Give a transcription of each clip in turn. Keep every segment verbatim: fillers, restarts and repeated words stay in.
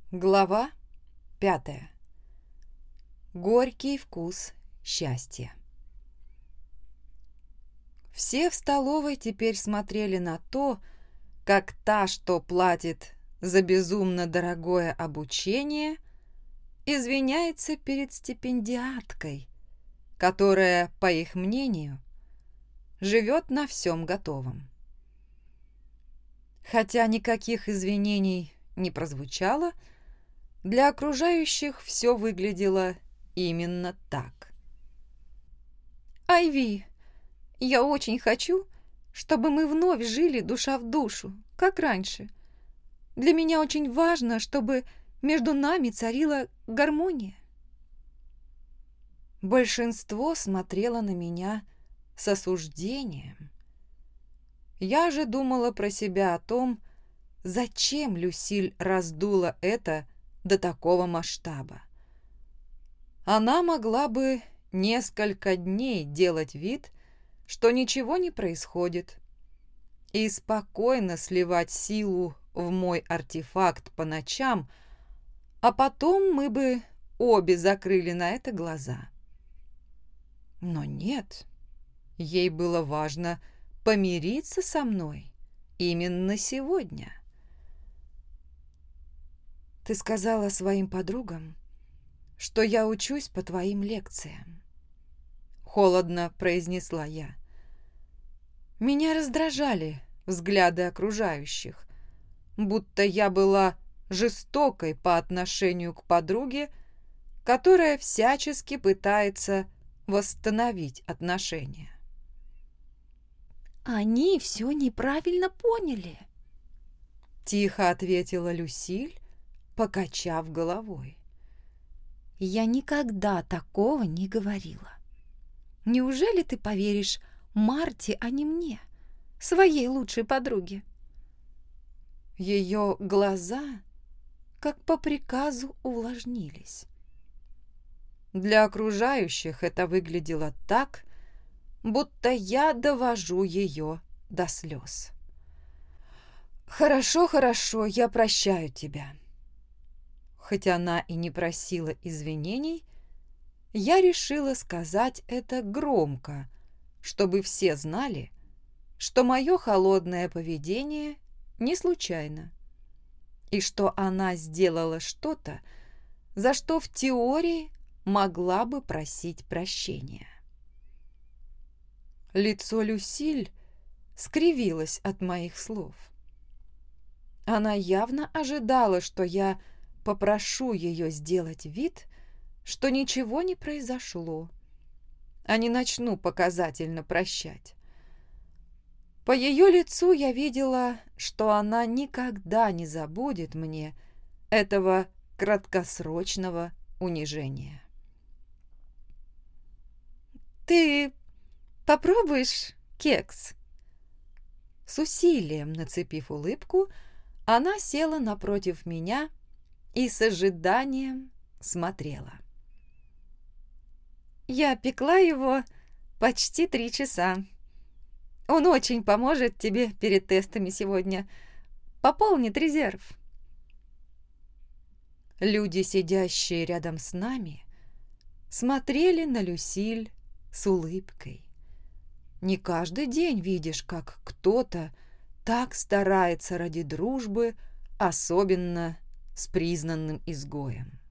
Глава пятая. Горький вкус счастья. Все в столовой теперь смотрели на то, как та, что платит за безумно дорогое обучение, извиняется перед стипендиаткой, которая, по их мнению, живет на всем готовом. Хотя никаких извинений не прозвучало, для окружающих все выглядело именно так. «Айви, я очень хочу, чтобы мы вновь жили душа в душу, как раньше. Для меня очень важно, чтобы между нами царила гармония». Большинство смотрело на меня с осуждением. Я же думала про себя о том, зачем Люсиль раздула это до такого масштаба. Она могла бы несколько дней делать вид, что ничего не происходит, и спокойно сливать силу в мой артефакт по ночам, а потом мы бы обе закрыли на это глаза. Но нет, ей было важно помириться со мной именно сегодня. «Ты сказала своим подругам, что я учусь по твоим лекциям», — холодно произнесла я. Меня раздражали взгляды окружающих, будто я была жестокой по отношению к подруге, которая всячески пытается восстановить отношения. «Они все неправильно поняли», — тихо ответила Люсиль, покачав головой. «Я никогда такого не говорила. Неужели ты поверишь Марте, а не мне, своей лучшей подруге?» Ее глаза, как по приказу, увлажнились. Для окружающих это выглядело так, будто я довожу ее до слез. «Хорошо, хорошо, я прощаю тебя». Хоть она и не просила извинений, я решила сказать это громко, чтобы все знали, что мое холодное поведение не случайно, и что она сделала что-то, за что в теории могла бы просить прощения. Лицо Люсиль скривилось от моих слов. Она явно ожидала, что я попрошу ее сделать вид, что ничего не произошло, а не начну показательно прощать. По ее лицу я видела, что она никогда не забудет мне этого краткосрочного унижения. «Ты попробуешь кекс?» С усилием нацепив улыбку, она села напротив меня и с ожиданием смотрела. «Я пекла его почти три часа. Он очень поможет тебе перед тестами сегодня. Пополнит резерв». Люди, сидящие рядом с нами, смотрели на Люсиль с улыбкой. Не каждый день видишь, как кто-то так старается ради дружбы, особенно с признанным изгоем.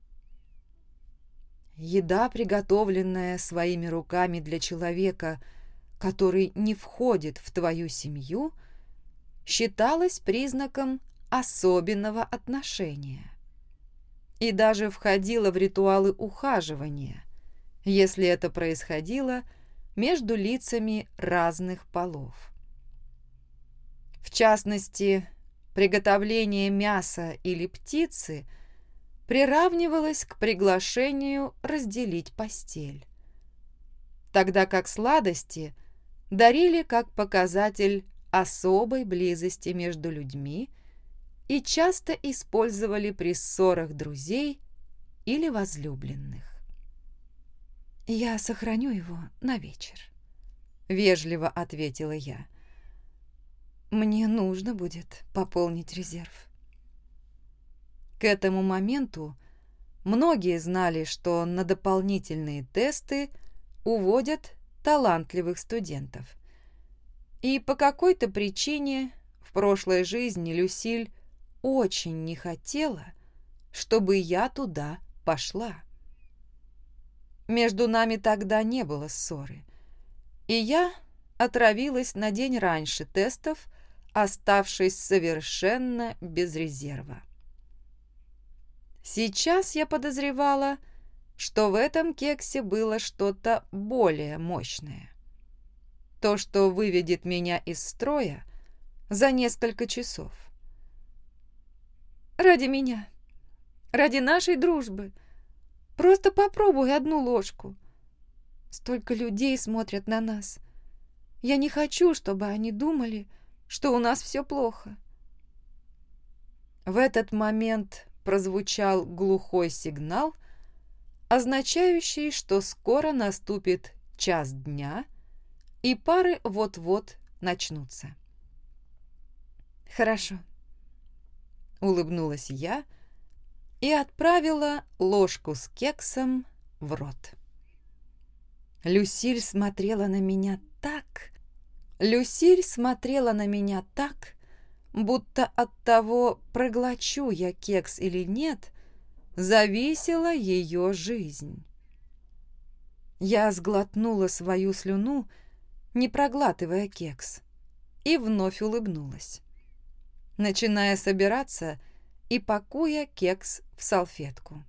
Еда, приготовленная своими руками для человека, который не входит в твою семью, считалась признаком особенного отношения и даже входила в ритуалы ухаживания, если это происходило между лицами разных полов. В частности, приготовление мяса или птицы приравнивалось к приглашению разделить постель, тогда как сладости дарили как показатель особой близости между людьми и часто использовали при ссорах друзей или возлюбленных. «Я сохраню его на вечер», — вежливо ответила я. «Мне нужно будет пополнить резерв». К этому моменту многие знали, что на дополнительные тесты уводят талантливых студентов. И по какой-то причине в прошлой жизни Люсиль очень не хотела, чтобы я туда пошла. Между нами тогда не было ссоры, и я отравилась на день раньше тестов, оставшись совершенно без резерва. Сейчас я подозревала, что в этом кексе было что-то более мощное. То, что выведет меня из строя за несколько часов. Ради меня, ради нашей дружбы. Просто попробуй одну ложку. Столько людей смотрят на нас. Я не хочу, чтобы они думали, что у нас все плохо. В этот момент прозвучал глухой сигнал, означающий, что скоро наступит час дня, и пары вот-вот начнутся. «Хорошо», — улыбнулась я и отправила ложку с кексом в рот. Люсиль смотрела на меня так... Люсиль смотрела на меня так, будто от того, проглочу я кекс или нет, зависела ее жизнь. Я сглотнула свою слюну, не проглатывая кекс, и вновь улыбнулась, начиная собираться и пакуя кекс в салфетку.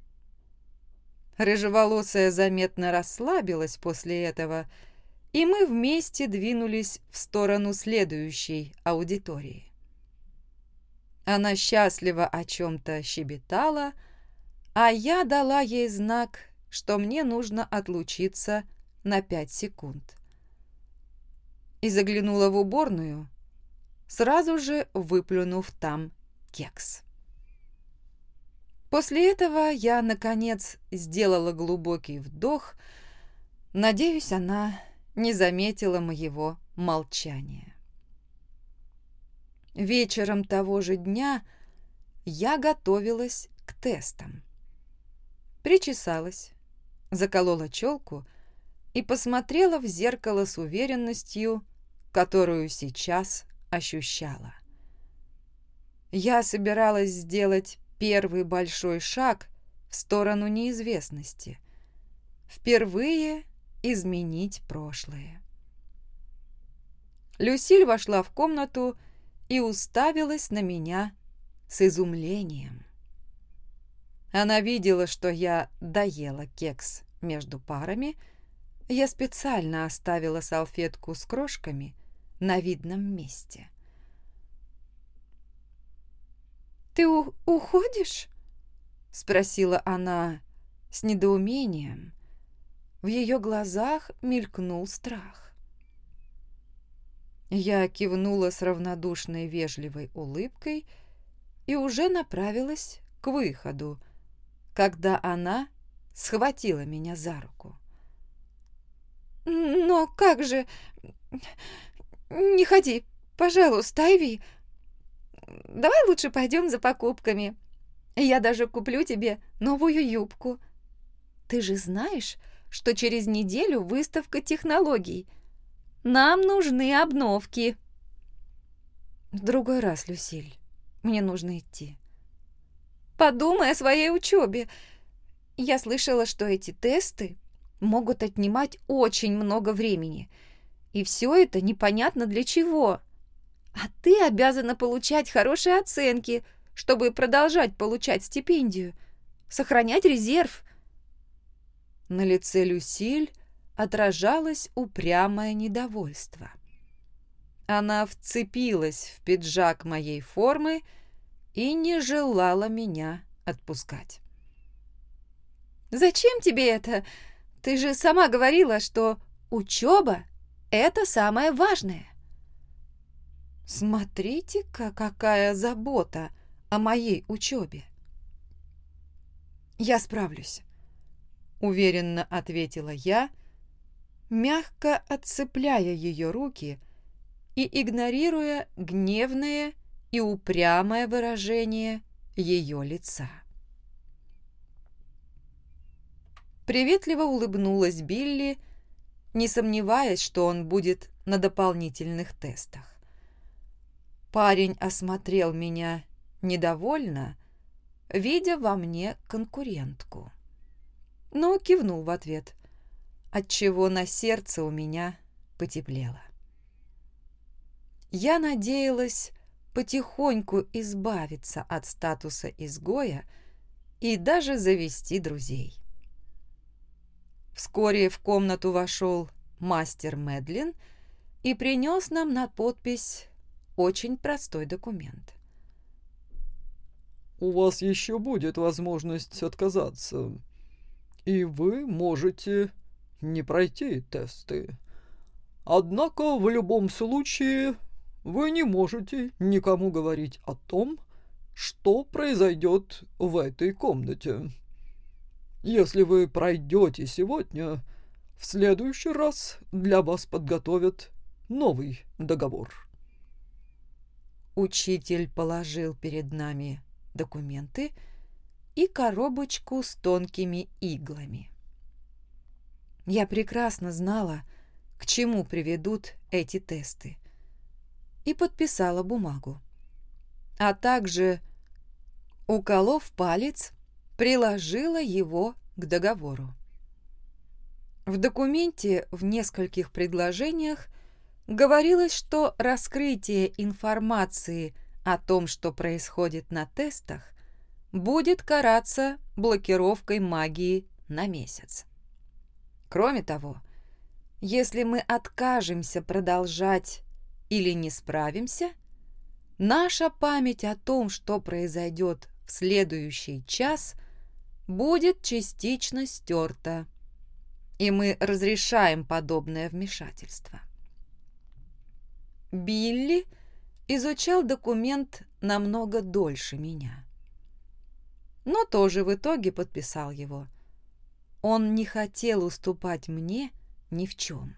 Рыжеволосая заметно расслабилась после этого, и мы вместе двинулись в сторону следующей аудитории. Она счастливо о чем-то щебетала, а я дала ей знак, что мне нужно отлучиться на пять секунд. И заглянула в уборную, сразу же выплюнув там кекс. После этого я, наконец, сделала глубокий вдох. Надеюсь, она не заметила моего молчания. Вечером того же дня я готовилась к тестам. Причесалась, заколола челку и посмотрела в зеркало с уверенностью, которую сейчас ощущала. Я собиралась сделать первый большой шаг в сторону неизвестности. Впервые изменить прошлое. Люсиль вошла в комнату и уставилась на меня с изумлением. Она видела, что я доела кекс между парами. Я специально оставила салфетку с крошками на видном месте. «Ты у- уходишь?» — спросила она с недоумением. В ее глазах мелькнул страх. Я кивнула с равнодушной вежливой улыбкой и уже направилась к выходу, когда она схватила меня за руку. «Но как же... Не ходи, пожалуйста, Айви. Давай лучше пойдем за покупками. Я даже куплю тебе новую юбку. Ты же знаешь, что через неделю выставка технологий. Нам нужны обновки». «В другой раз, Люсиль, мне нужно идти». «Подумай о своей учебе. Я слышала, что эти тесты могут отнимать очень много времени. И все это непонятно для чего. А ты обязана получать хорошие оценки, чтобы продолжать получать стипендию, сохранять резерв». На лице Люсиль отражалось упрямое недовольство. Она вцепилась в пиджак моей формы и не желала меня отпускать. «Зачем тебе это? Ты же сама говорила, что учеба – это самое важное». «Смотрите-ка, какая забота о моей учебе!» «Я справлюсь», — уверенно ответила я, мягко отцепляя ее руки и игнорируя гневное и упрямое выражение ее лица. Приветливо улыбнулась Билли, не сомневаясь, что он будет на дополнительных тестах. Парень осмотрел меня недовольно, видя во мне конкурентку, но кивнул в ответ, отчего на сердце у меня потеплело. Я надеялась потихоньку избавиться от статуса изгоя и даже завести друзей. Вскоре в комнату вошел мастер Мэдлин и принес нам на подпись очень простой документ. «У вас еще будет возможность отказаться, и вы можете не пройти тесты. Однако в любом случае вы не можете никому говорить о том, что произойдет в этой комнате. Если вы пройдете сегодня, в следующий раз для вас подготовят новый договор». Учитель положил перед нами документы и коробочку с тонкими иглами. Я прекрасно знала, к чему приведут эти тесты, и подписала бумагу, а также, уколов палец, приложила его к договору. В документе в нескольких предложениях говорилось, что раскрытие информации о том, что происходит на тестах, будет караться блокировкой магии на месяц. Кроме того, если мы откажемся продолжать или не справимся, наша память о том, что произойдет в следующий час, будет частично стерта, и мы разрешаем подобное вмешательство. Билли изучал документ намного дольше меня, но тоже в итоге подписал его. Он не хотел уступать мне ни в чем.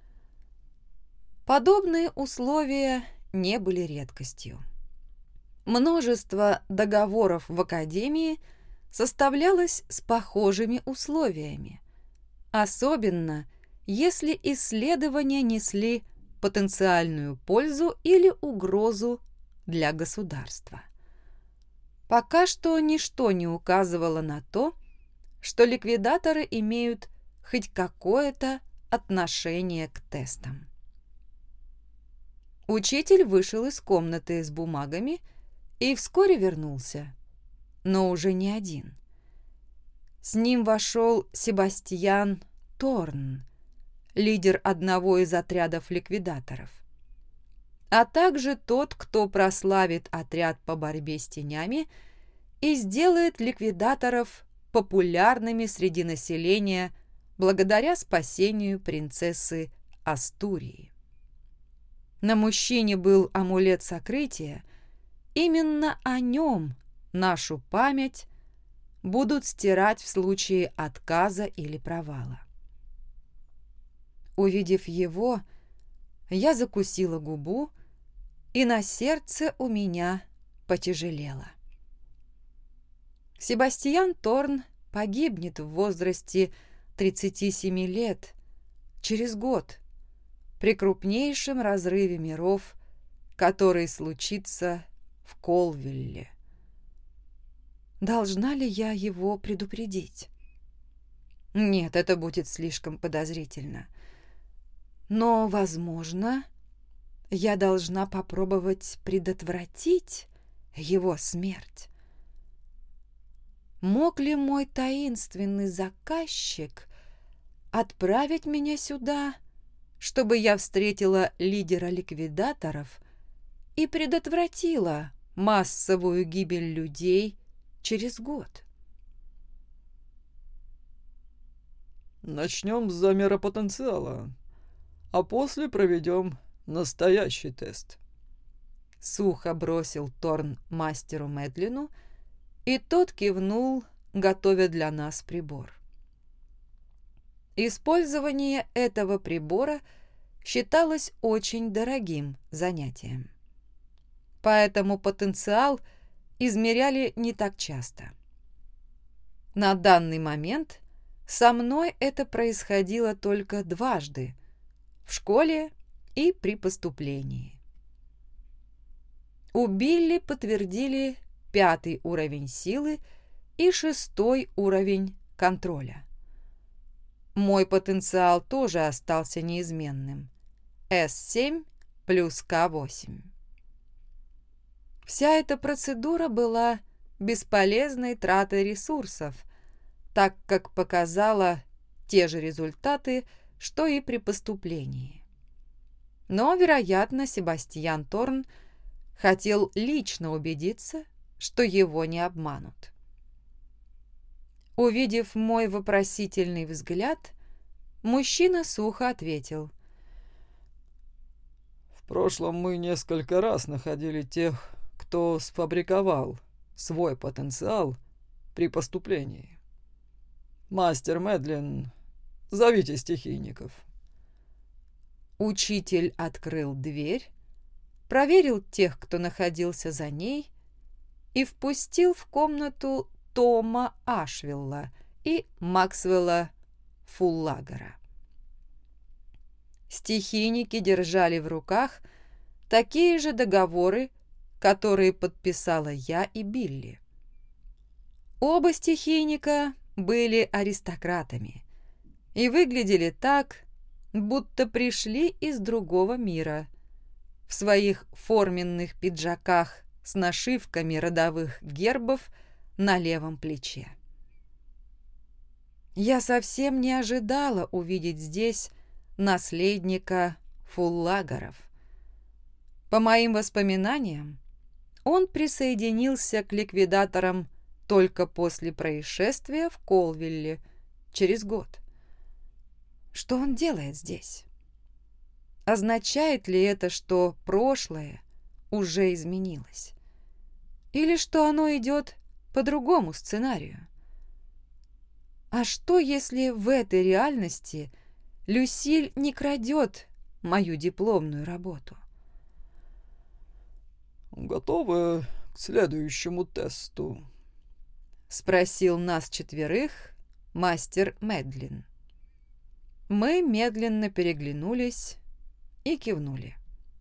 Подобные условия не были редкостью. Множество договоров в Академии составлялось с похожими условиями, особенно если исследования несли потенциальную пользу или угрозу для государства. Пока что ничто не указывало на то, что ликвидаторы имеют хоть какое-то отношение к тестам. Учитель вышел из комнаты с бумагами и вскоре вернулся, но уже не один. С ним вошел Себастьян Торн, лидер одного из отрядов ликвидаторов, а также тот, кто прославит отряд по борьбе с тенями и сделает ликвидаторов популярными среди населения благодаря спасению принцессы Астурии. На мужчине был амулет сокрытия. Именно о нем нашу память будут стирать в случае отказа или провала. Увидев его, я закусила губу, и на сердце у меня потяжелело. Себастьян Торн погибнет в возрасте тридцати семи лет, через год, при крупнейшем разрыве миров, который случится в Колвилле. Должна ли я его предупредить? Нет, это будет слишком подозрительно. Но, возможно, я должна попробовать предотвратить его смерть. Мог ли мой таинственный заказчик отправить меня сюда, чтобы я встретила лидера ликвидаторов и предотвратила массовую гибель людей через год? Начнем с замера потенциала, а после проведем настоящий тест. Сухо бросил Торн мастеру Мэдлину, и тот кивнул, готовя для нас прибор. Использование этого прибора считалось очень дорогим занятием. Поэтому потенциал измеряли не так часто. На данный момент со мной это происходило только дважды – в школе и при поступлении. У Билли подтвердили пятый уровень силы и шестой уровень контроля. Мой потенциал тоже остался неизменным – эс семь плюс ка восемь. Вся эта процедура была бесполезной тратой ресурсов, так как показала те же результаты, что и при поступлении. Но, вероятно, Себастьян Торн хотел лично убедиться, что его не обманут. Увидев мой вопросительный взгляд, мужчина сухо ответил: В прошлом мы несколько раз находили тех, кто сфабриковал свой потенциал при поступлении. Мастер Мэдлин, зовите стихийников. Учитель открыл дверь, проверил тех, кто находился за ней, и впустил в комнату Тома Ашвилла и Максвелла Фуллагера. Стихийники держали в руках такие же договоры, которые подписала я и Билли. Оба стихийника были аристократами и выглядели так, будто пришли из другого мира, в своих форменных пиджаках с нашивками родовых гербов на левом плече. Я совсем не ожидала увидеть здесь наследника Фуллагеров. По моим воспоминаниям, он присоединился к ликвидаторам только после происшествия в Колвилле через год. Что он делает здесь? Означает ли это, что прошлое уже изменилось? Или что оно идет по другому сценарию? А что, если в этой реальности Люсиль не крадет мою дипломную работу? «Готовы к следующему тесту?» — спросил нас четверых мастер Мэдлин. Мы медленно переглянулись и кивнули.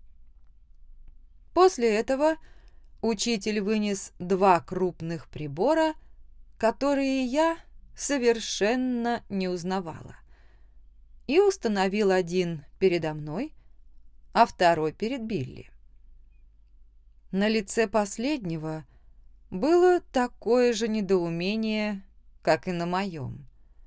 После этого учитель вынес два крупных прибора, которые я совершенно не узнавала, и установил один передо мной, а второй перед Билли. На лице последнего было такое же недоумение, как и на моем.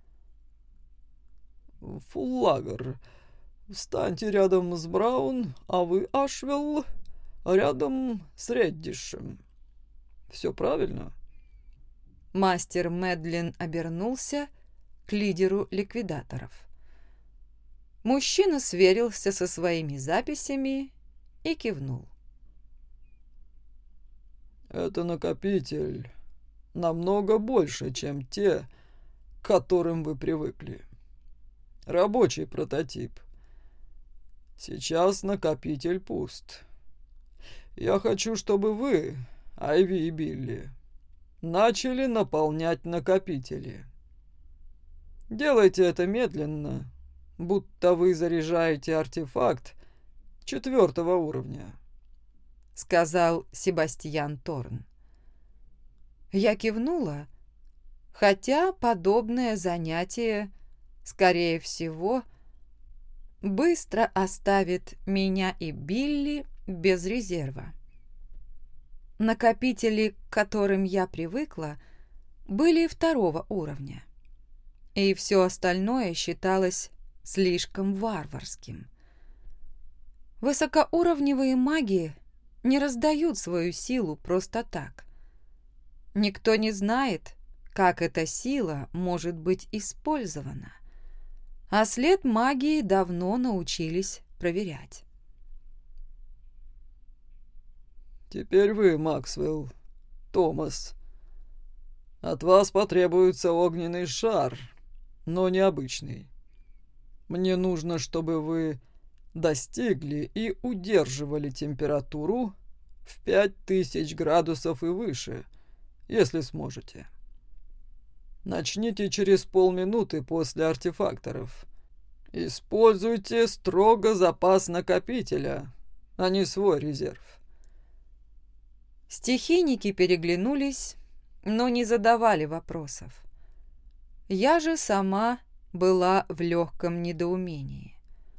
«Фуллагер, встаньте рядом с Браун, а вы, Ашвилл, рядом с Реддишем. Все правильно?» Мастер Мэдлин обернулся к лидеру ликвидаторов. Мужчина сверился со своими записями и кивнул. «Это накопитель намного больше, чем те, к которым вы привыкли. Рабочий прототип. Сейчас накопитель пуст. Я хочу, чтобы вы, Айви и Билли, начали наполнять накопители. Делайте это медленно, будто вы заряжаете артефакт четвертого уровня», — сказал Себастьян Торн. Я кивнула, хотя подобное занятие, скорее всего, быстро оставит меня и Билли без резерва. Накопители, к которым я привыкла, были второго уровня, и все остальное считалось слишком варварским. Высокоуровневые маги не раздают свою силу просто так. Никто не знает, как эта сила может быть использована, а след магии давно научились проверять. «Теперь вы, Максвелл, Томас. От вас потребуется огненный шар, но необычный. Мне нужно, чтобы вы достигли и удерживали температуру в пять тысяч градусов и выше, если сможете. Начните через полминуты после артефакторов. Используйте строго запас накопителя, а не свой резерв. Стихийники переглянулись, но не задавали вопросов. Я же сама была в легком недоумении.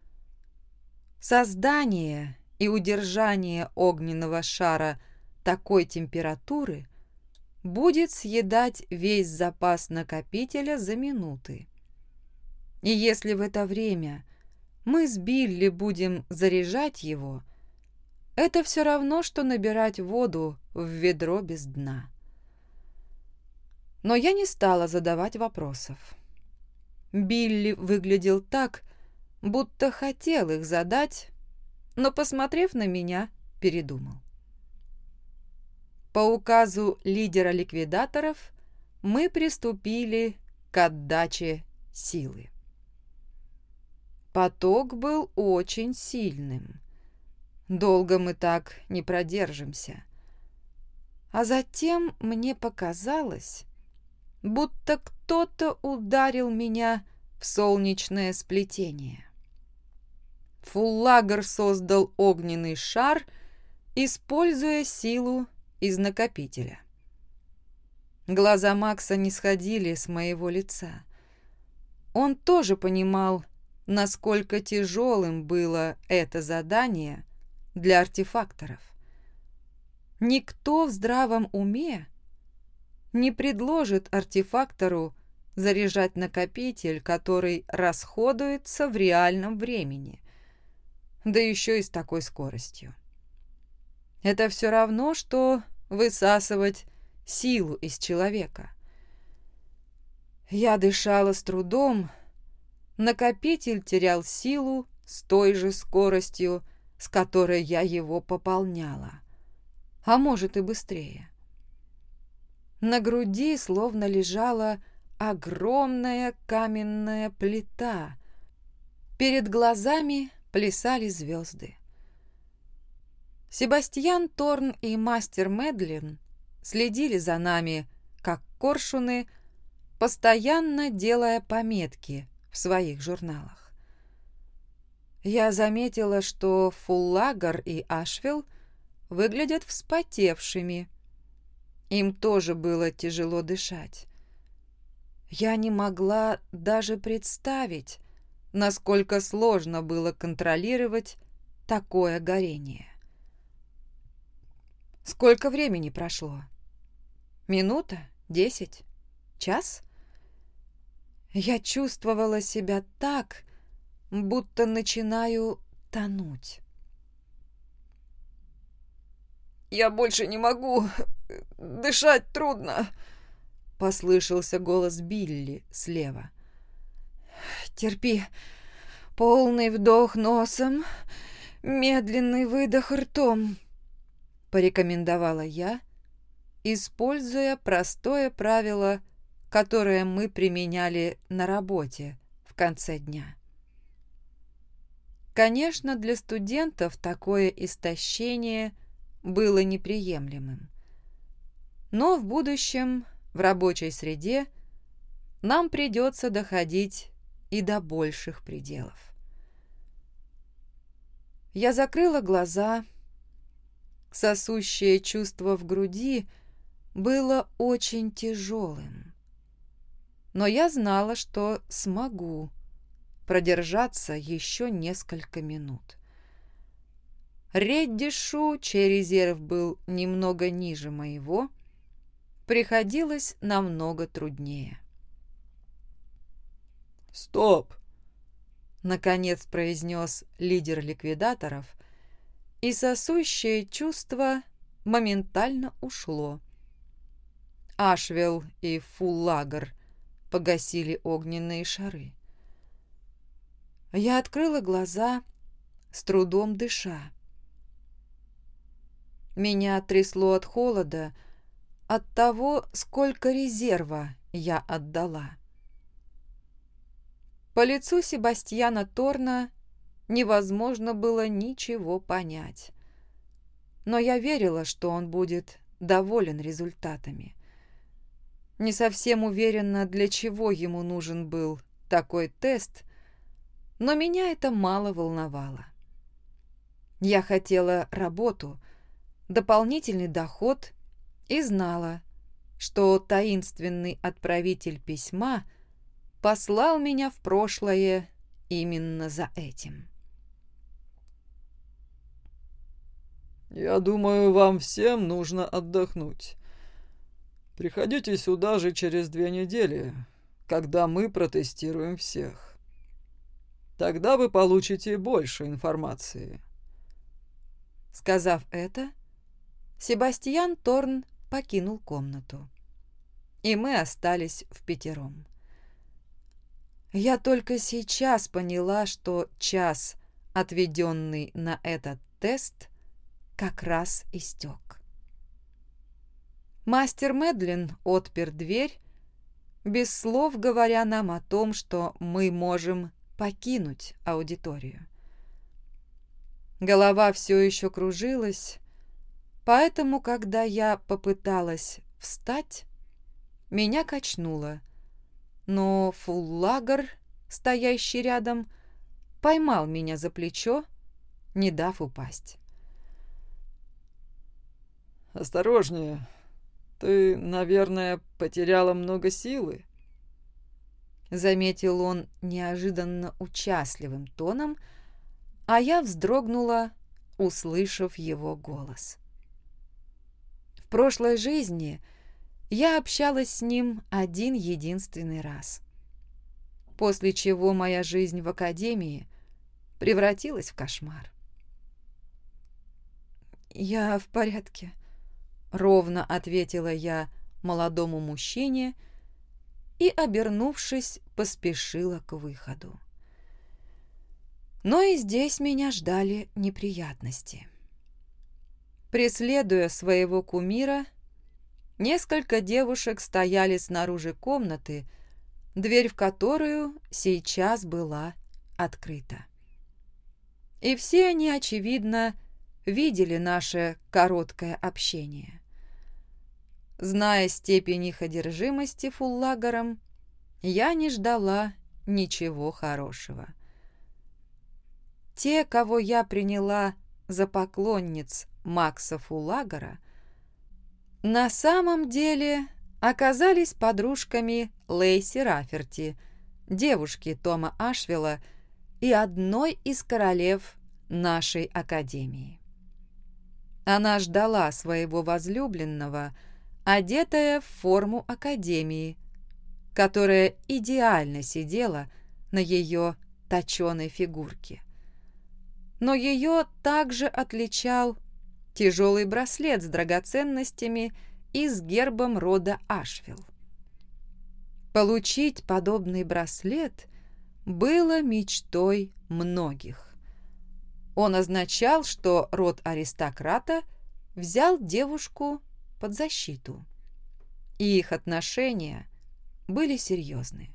Создание и удержание огненного шара такой температуры будет съедать весь запас накопителя за минуты. И если в это время мы с Билли будем заряжать его, это все равно, что набирать воду в ведро без дна. Но я не стала задавать вопросов. Билли выглядел так, будто хотел их задать, но, посмотрев на меня, передумал. По указу лидера ликвидаторов мы приступили к отдаче силы. Поток был очень сильным. Долго мы так не продержимся. А затем мне показалось, будто кто-то ударил меня в солнечное сплетение. Фуллагер создал огненный шар, используя силу из накопителя. Глаза Макса не сходили с моего лица. Он тоже понимал, насколько тяжелым было это задание для артефакторов. Никто в здравом уме не предложит артефактору заряжать накопитель, который расходуется в реальном времени, да еще и с такой скоростью. Это все равно, что высасывать силу из человека. Я дышала с трудом, накопитель терял силу с той же скоростью, с которой я его пополняла, а может и быстрее. На груди словно лежала огромная каменная плита. Перед глазами плясали звезды. Себастьян Торн и мастер Медлин следили за нами, как коршуны, постоянно делая пометки в своих журналах. Я заметила, что Фуллагер и Ашвилл выглядят вспотевшими. Им тоже было тяжело дышать. Я не могла даже представить, насколько сложно было контролировать такое горение. Сколько времени прошло? Минута? Десять? Час? Я чувствовала себя так, будто начинаю тонуть. «Я больше не могу. Дышать трудно», — послышался голос Билли слева. «Терпи. Полный вдох носом, медленный выдох ртом», — порекомендовала я, используя простое правило, которое мы применяли на работе в конце дня. Конечно, для студентов такое истощение было неприемлемым. Но в будущем, в рабочей среде, нам придется доходить и до больших пределов. Я закрыла глаза. Сосущее чувство в груди было очень тяжелым. Но я знала, что смогу продержаться еще несколько минут. Реддишу, чей резерв был немного ниже моего, приходилось намного труднее. «Стоп!» — наконец произнес лидер ликвидаторов, и сосущее чувство моментально ушло. Ашвилл и Фуллагер погасили огненные шары. Я открыла глаза, с трудом дыша. Меня трясло от холода, от того, сколько резерва я отдала. По лицу Себастьяна Торна невозможно было ничего понять. но я верила, что он будет доволен результатами. Не совсем уверена, для чего ему нужен был такой тест, но меня это мало волновало. Я хотела работу, дополнительный доход и знала, что таинственный отправитель письма послал меня в прошлое именно за этим. «Я думаю, вам всем нужно отдохнуть. Приходите сюда же через две недели, когда мы протестируем всех. Тогда вы получите больше информации». Сказав это, Себастьян Торн покинул комнату, и мы остались впятером. Я только сейчас поняла, что час, отведенный на этот тест, как раз истек. Мастер Медлин отпер дверь, без слов говоря нам о том, что мы можем покинуть аудиторию. Голова все еще кружилась, поэтому, когда я попыталась встать, меня качнуло, но Фуллагер, стоящий рядом, поймал меня за плечо, не дав упасть. «Осторожнее, ты, наверное, потеряла много силы», — заметил он неожиданно участливым тоном, а я вздрогнула, услышав его голос. В прошлой жизни я общалась с ним один единственный раз, после чего моя жизнь в академии превратилась в кошмар. «Я в порядке», — ровно ответила я молодому мужчине и, обернувшись, поспешила к выходу. Но и здесь меня ждали неприятности. Преследуя своего кумира, несколько девушек стояли снаружи комнаты, дверь в которую сейчас была открыта. И все они, очевидно, видели наше короткое общение. Зная степень их одержимости Фуллагером, я не ждала ничего хорошего. Те, кого я приняла за поклонниц Макса Фуллагера, на самом деле оказались подружками Лейси Раферти, девушки Тома Ашвилла и одной из королев нашей академии. Она ждала своего возлюбленного, одетая в форму академии, которая идеально сидела на ее точеной фигурке. Но ее также отличал тяжелый браслет с драгоценностями и с гербом рода Ашвилл. Получить подобный браслет было мечтой многих. Он означал, что род аристократа взял девушку под защиту, и их отношения были серьезны.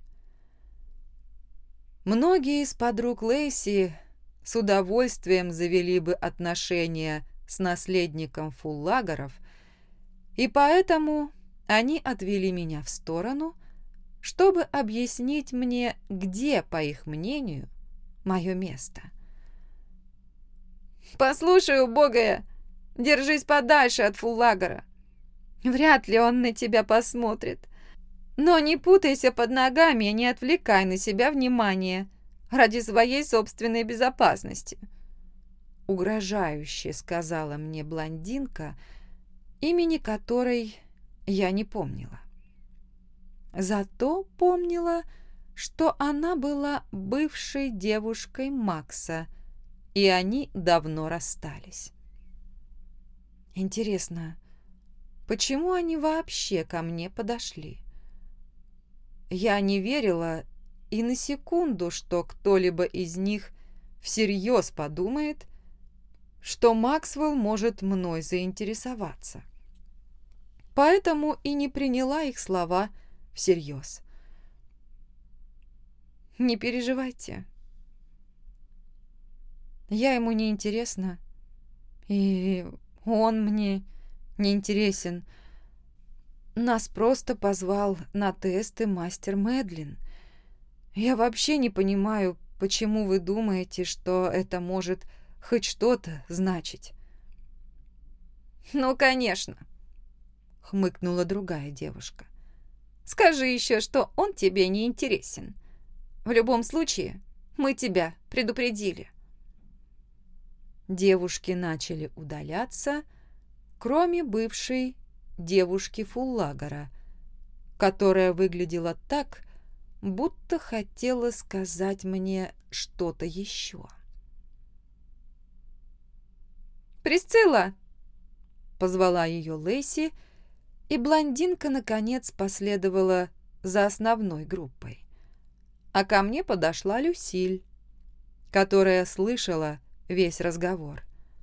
Многие из подруг Лейси с удовольствием завели бы отношения с наследником Фуллагеров, и поэтому они отвели меня в сторону, чтобы объяснить мне, где, по их мнению, мое место. «Послушай, убогая, держись подальше от Фуллагера. Вряд ли он на тебя посмотрит. Но не путайся под ногами и не отвлекай на себя внимание ради своей собственной безопасности», — угрожающе сказала мне блондинка, имени которой я не помнила. Зато помнила, что она была бывшей девушкой Макса, и они давно расстались. Интересно, почему они вообще ко мне подошли? Я не верила и на секунду, что кто-либо из них всерьез подумает, что Максвелл может мной заинтересоваться. Поэтому и не приняла их слова всерьез. Не переживайте. Я ему не интересна, и он мне не интересен. Нас просто позвал на тесты мастер Мэдлин. Я вообще не понимаю, почему вы думаете, что это может хоть что-то значить. «Ну, конечно», — хмыкнула другая девушка. «Скажи еще, что он тебе не интересен. В любом случае, мы тебя предупредили». Девушки начали удаляться, кроме бывшей девушки Фуллагора, которая выглядела так, будто хотела сказать мне что-то еще. «Присцилла!» — позвала ее Лэйси, и блондинка, наконец, последовала за основной группой. А ко мне подошла Люсиль, которая слышала весь разговор.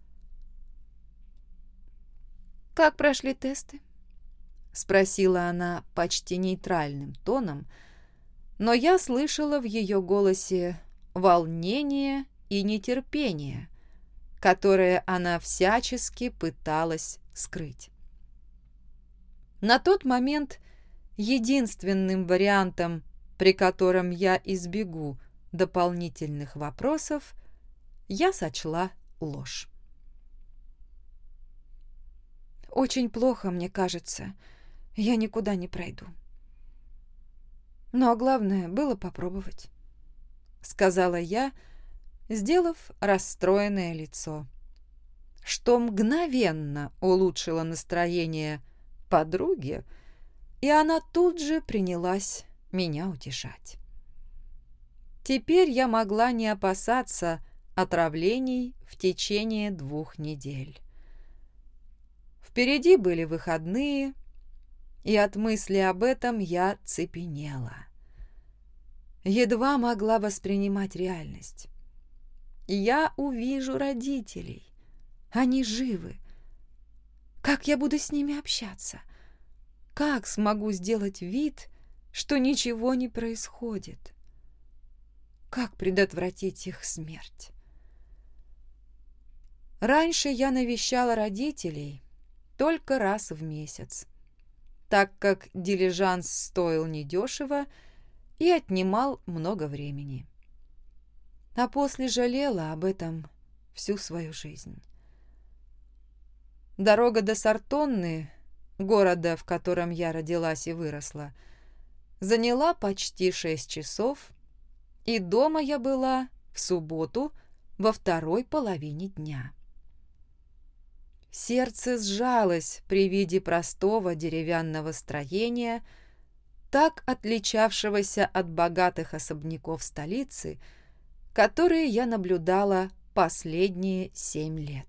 «Как прошли тесты?» — спросила она почти нейтральным тоном, но я слышала в ее голосе волнение и нетерпение, которое она всячески пыталась скрыть. На тот момент единственным вариантом, при котором я избегу дополнительных вопросов, я сочла ложь. «Очень плохо, мне кажется. Я никуда не пройду. Но главное было попробовать», — сказала я, сделав расстроенное лицо, что мгновенно улучшило настроение подруги, и она тут же принялась меня утешать. Теперь я могла не опасаться отравлений в течение двух недель. Впереди были выходные, и от мысли об этом я цепенела. Едва могла воспринимать реальность. Я увижу родителей. Они живы. Как я буду с ними общаться? Как смогу сделать вид, что ничего не происходит? Как предотвратить их смерть? Раньше я навещала родителей только раз в месяц, так как дилижанс стоил недешево и отнимал много времени. А после жалела об этом всю свою жизнь. Дорога до Сартонны, города, в котором я родилась и выросла, заняла почти шесть часов, и дома я была в субботу во второй половине дня. Сердце сжалось при виде простого деревянного строения, так отличавшегося от богатых особняков столицы, которые я наблюдала последние семь лет.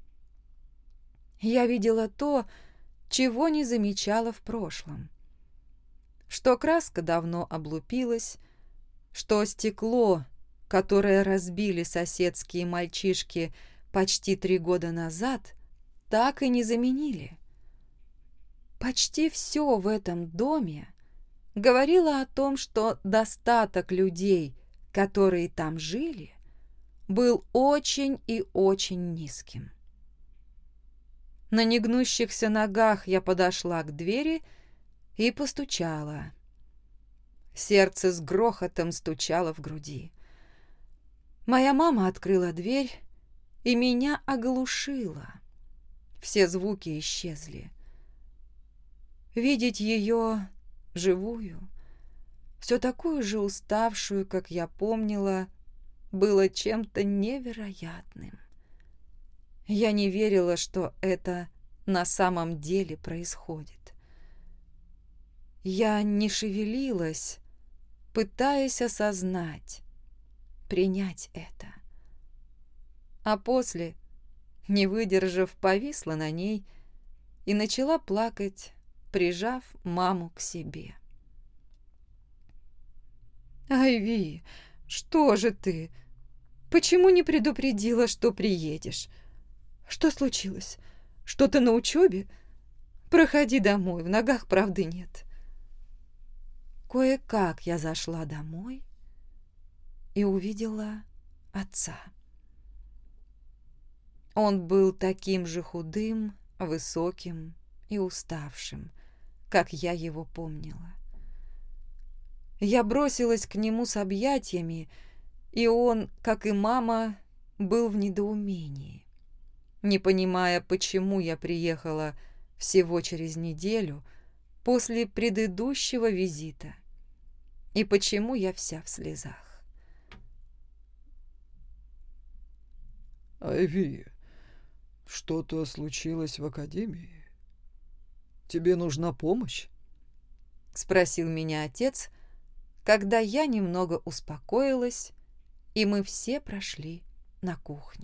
Я видела то, чего не замечала в прошлом. Что краска давно облупилась, что стекло, которое разбили соседские мальчишки почти три года назад, так и не заменили. Почти все в этом доме говорило о том, что достаток людей, которые там жили, был очень и очень низким. На негнущихся ногах я подошла к двери и постучала. Сердце с грохотом стучало в груди. Моя мама открыла дверь, и меня оглушило. Все звуки исчезли. Видеть ее живую, все такую же уставшую, как я помнила, было чем-то невероятным. Я не верила, что это на самом деле происходит. Я не шевелилась, пытаясь осознать, принять это. А после, не выдержав, повисла на ней и начала плакать, прижав маму к себе. «Айви, что же ты? Почему не предупредила, что приедешь? Что случилось? Что-то на учебе? Проходи домой, в ногах правды нет». Кое-как я зашла домой и увидела отца. Он был таким же худым, высоким и уставшим, как я его помнила. Я бросилась к нему с объятиями, и он, как и мама, был в недоумении, не понимая, почему я приехала всего через неделю после предыдущего визита и почему я вся в слезах. «Айви, что-то случилось в академии? Тебе нужна помощь?» — спросил меня отец, когда я немного успокоилась, и мы все прошли на кухню.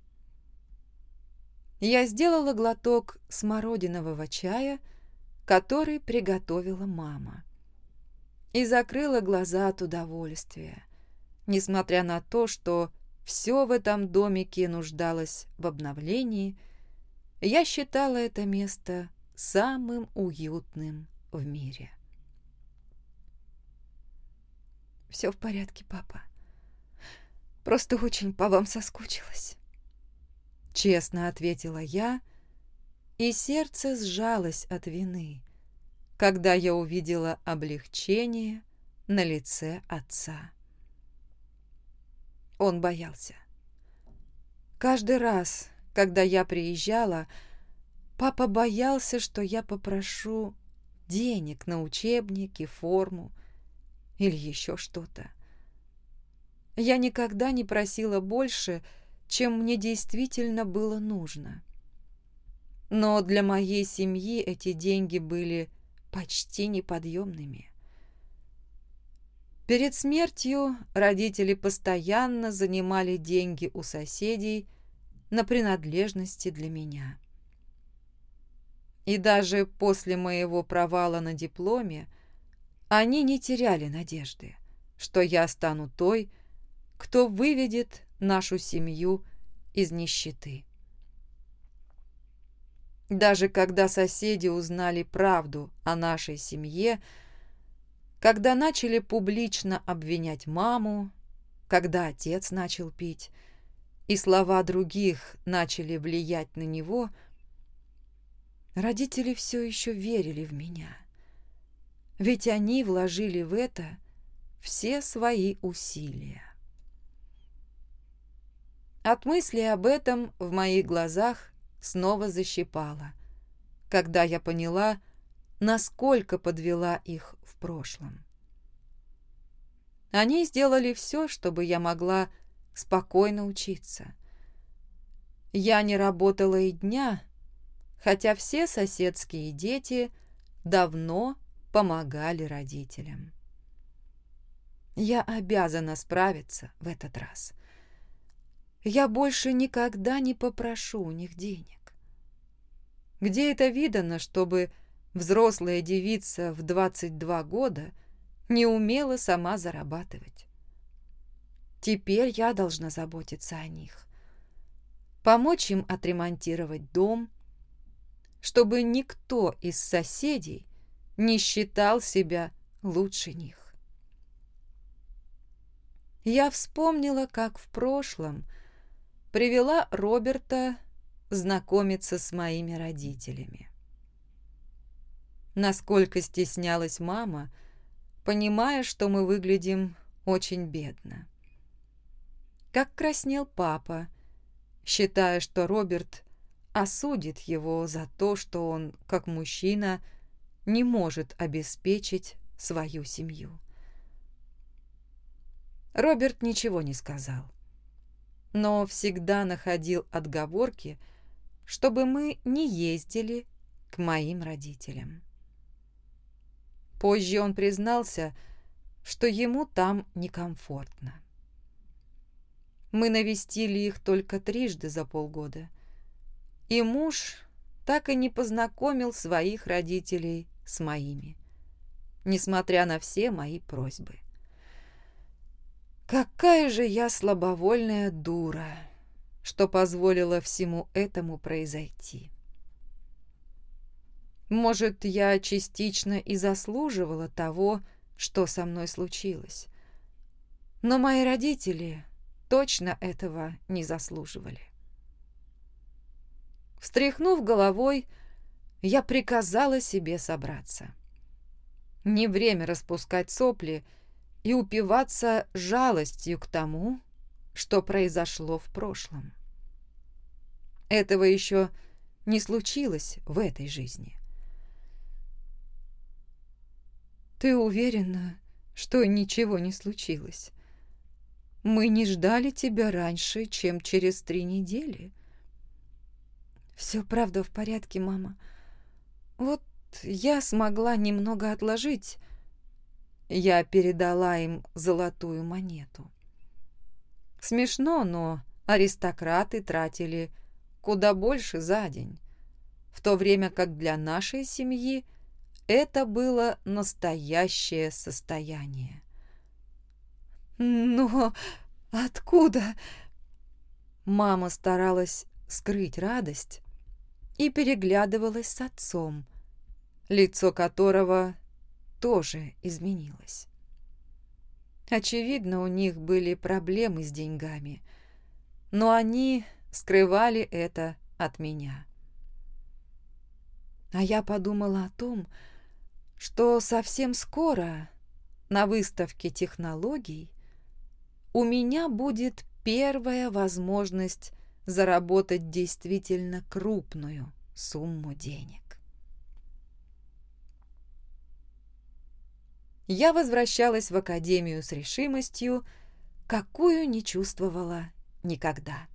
Я сделала глоток смородинового чая, который приготовила мама, и закрыла глаза от удовольствия, несмотря на то, что все в этом домике нуждалось в обновлении. Я считала это место самым уютным в мире. «Все в порядке, папа. Просто очень по вам соскучилась», — честно ответила я, и сердце сжалось от вины, когда я увидела облегчение на лице отца. Он боялся. Каждый раз, когда я приезжала, папа боялся, что я попрошу денег на учебники, форму или еще что-то. Я никогда не просила больше, чем мне действительно было нужно. Но для моей семьи эти деньги были почти неподъемными. Перед смертью родители постоянно занимали деньги у соседей на принадлежности для меня. И даже после моего провала на дипломе они не теряли надежды, что я стану той, кто выведет нашу семью из нищеты. Даже когда соседи узнали правду о нашей семье, когда начали публично обвинять маму, когда отец начал пить, и слова других начали влиять на него, родители все еще верили в меня. Ведь они вложили в это все свои усилия. От мысли об этом в моих глазах снова защипало, когда я поняла, насколько подвела их в прошлом. Они сделали все, чтобы я могла спокойно учиться. Я не работала и дня, хотя все соседские дети давно помогали родителям. Я обязана справиться в этот раз. Я больше никогда не попрошу у них денег. Где это видано, чтобы взрослая девица в двадцать два года не умела сама зарабатывать? Теперь я должна заботиться о них, помочь им отремонтировать дом, чтобы никто из соседей не считал себя лучше них. Я вспомнила, как в прошлом привела Роберта знакомиться с моими родителями. Насколько стеснялась мама, понимая, что мы выглядим очень бедно. Как краснел папа, считая, что Роберт осудит его за то, что он, как мужчина, не может обеспечить свою семью. Роберт ничего не сказал, но всегда находил отговорки, чтобы мы не ездили к моим родителям. Позже он признался, что ему там некомфортно. Мы навестили их только трижды за полгода, и муж так и не познакомил своих родителей с моими, несмотря на все мои просьбы. Какая же я слабовольная дура, что позволила всему этому произойти. Может, я частично и заслуживала того, что со мной случилось, но мои родители точно этого не заслуживали. Встряхнув головой, я приказала себе собраться. Не время распускать сопли и упиваться жалостью к тому, что произошло в прошлом. Этого еще не случилось в этой жизни. «Ты уверена, что ничего не случилось? Мы не ждали тебя раньше, чем через три недели». «Все правда в порядке, мама. Вот я смогла немного отложить». Я передала им золотую монету. Смешно, но аристократы тратили куда больше за день, в то время как для нашей семьи это было настоящее состояние. «Но откуда?» Мама старалась скрыть радость и переглядывалась с отцом, лицо которого тоже изменилось. Очевидно, у них были проблемы с деньгами, но они скрывали это от меня. А я подумала о том, что совсем скоро на выставке технологий у меня будет первая возможность заработать действительно крупную сумму денег. Я возвращалась в академию с решимостью, какую не чувствовала никогда.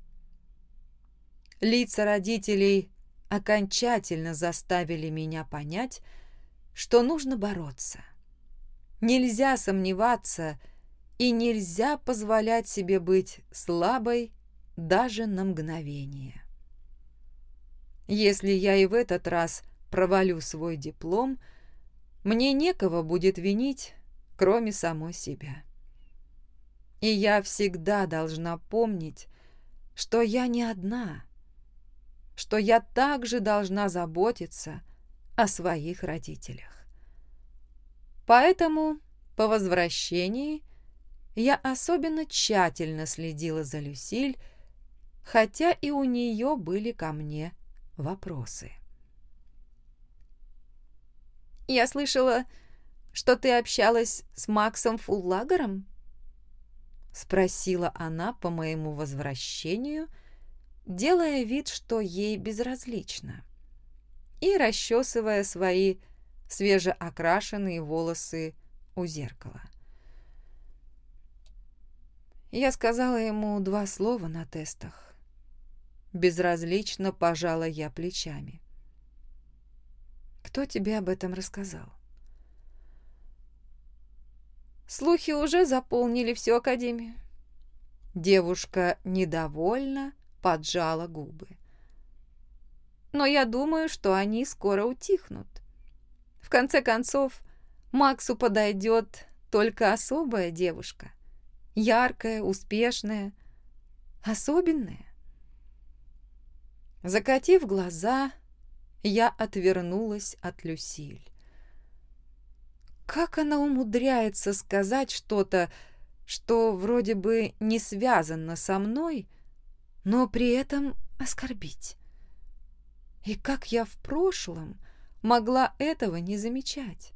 Лица родителей окончательно заставили меня понять, что нужно бороться. Нельзя сомневаться и нельзя позволять себе быть слабой даже на мгновение. Если я и в этот раз провалю свой диплом, мне некого будет винить, кроме самой себя. И я всегда должна помнить, что я не одна, что я также должна заботиться о своих родителях. Поэтому по возвращении я особенно тщательно следила за Люсиль, хотя и у нее были ко мне вопросы. «Я слышала, что ты общалась с Максом Фуллагером?» — спросила она по моему возвращению, делая вид, что ей безразлично, и расчесывая свои свежеокрашенные волосы у зеркала. Я сказала ему два слова на тестах. Безразлично пожала я плечами. «Кто тебе об этом рассказал?» «Слухи уже заполнили всю академию». Девушка недовольно поджала губы. «Но я думаю, что они скоро утихнут. В конце концов, Максу подойдет только особая девушка. Яркая, успешная, особенная». Закатив глаза, я отвернулась от Люсиль. Как она умудряется сказать что-то, что вроде бы не связано со мной, но при этом оскорбить? И как я в прошлом могла этого не замечать?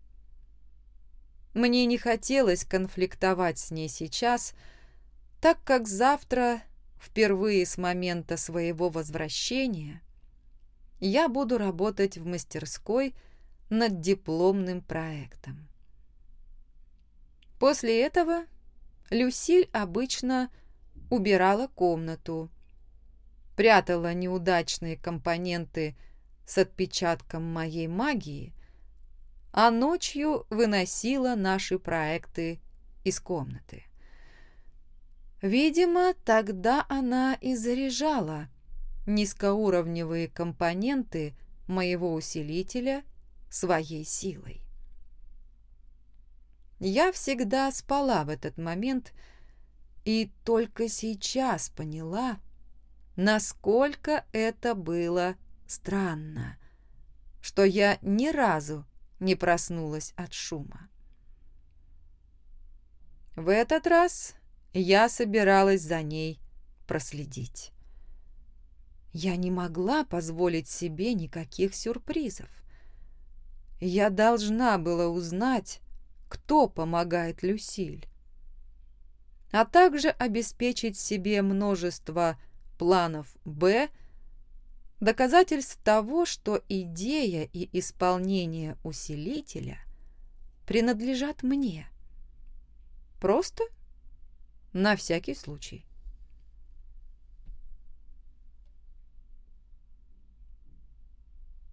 Мне не хотелось конфликтовать с ней сейчас, так как завтра, впервые с момента своего возвращения, я буду работать в мастерской над дипломным проектом. После этого Люсиль обычно убирала комнату, прятала неудачные компоненты с отпечатком моей магии, а ночью выносила наши проекты из комнаты. Видимо, тогда она и заряжала низкоуровневые компоненты моего усилителя своей силой. Я всегда спала в этот момент и только сейчас поняла, насколько это было странно, что я ни разу не проснулась от шума. В этот раз я собиралась за ней проследить. я не могла позволить себе никаких сюрпризов. Я должна была узнать, кто помогает Люсиль, а также обеспечить себе множество планов «Б», доказательств того, что идея и исполнение усилителя принадлежат мне. Просто на всякий случай.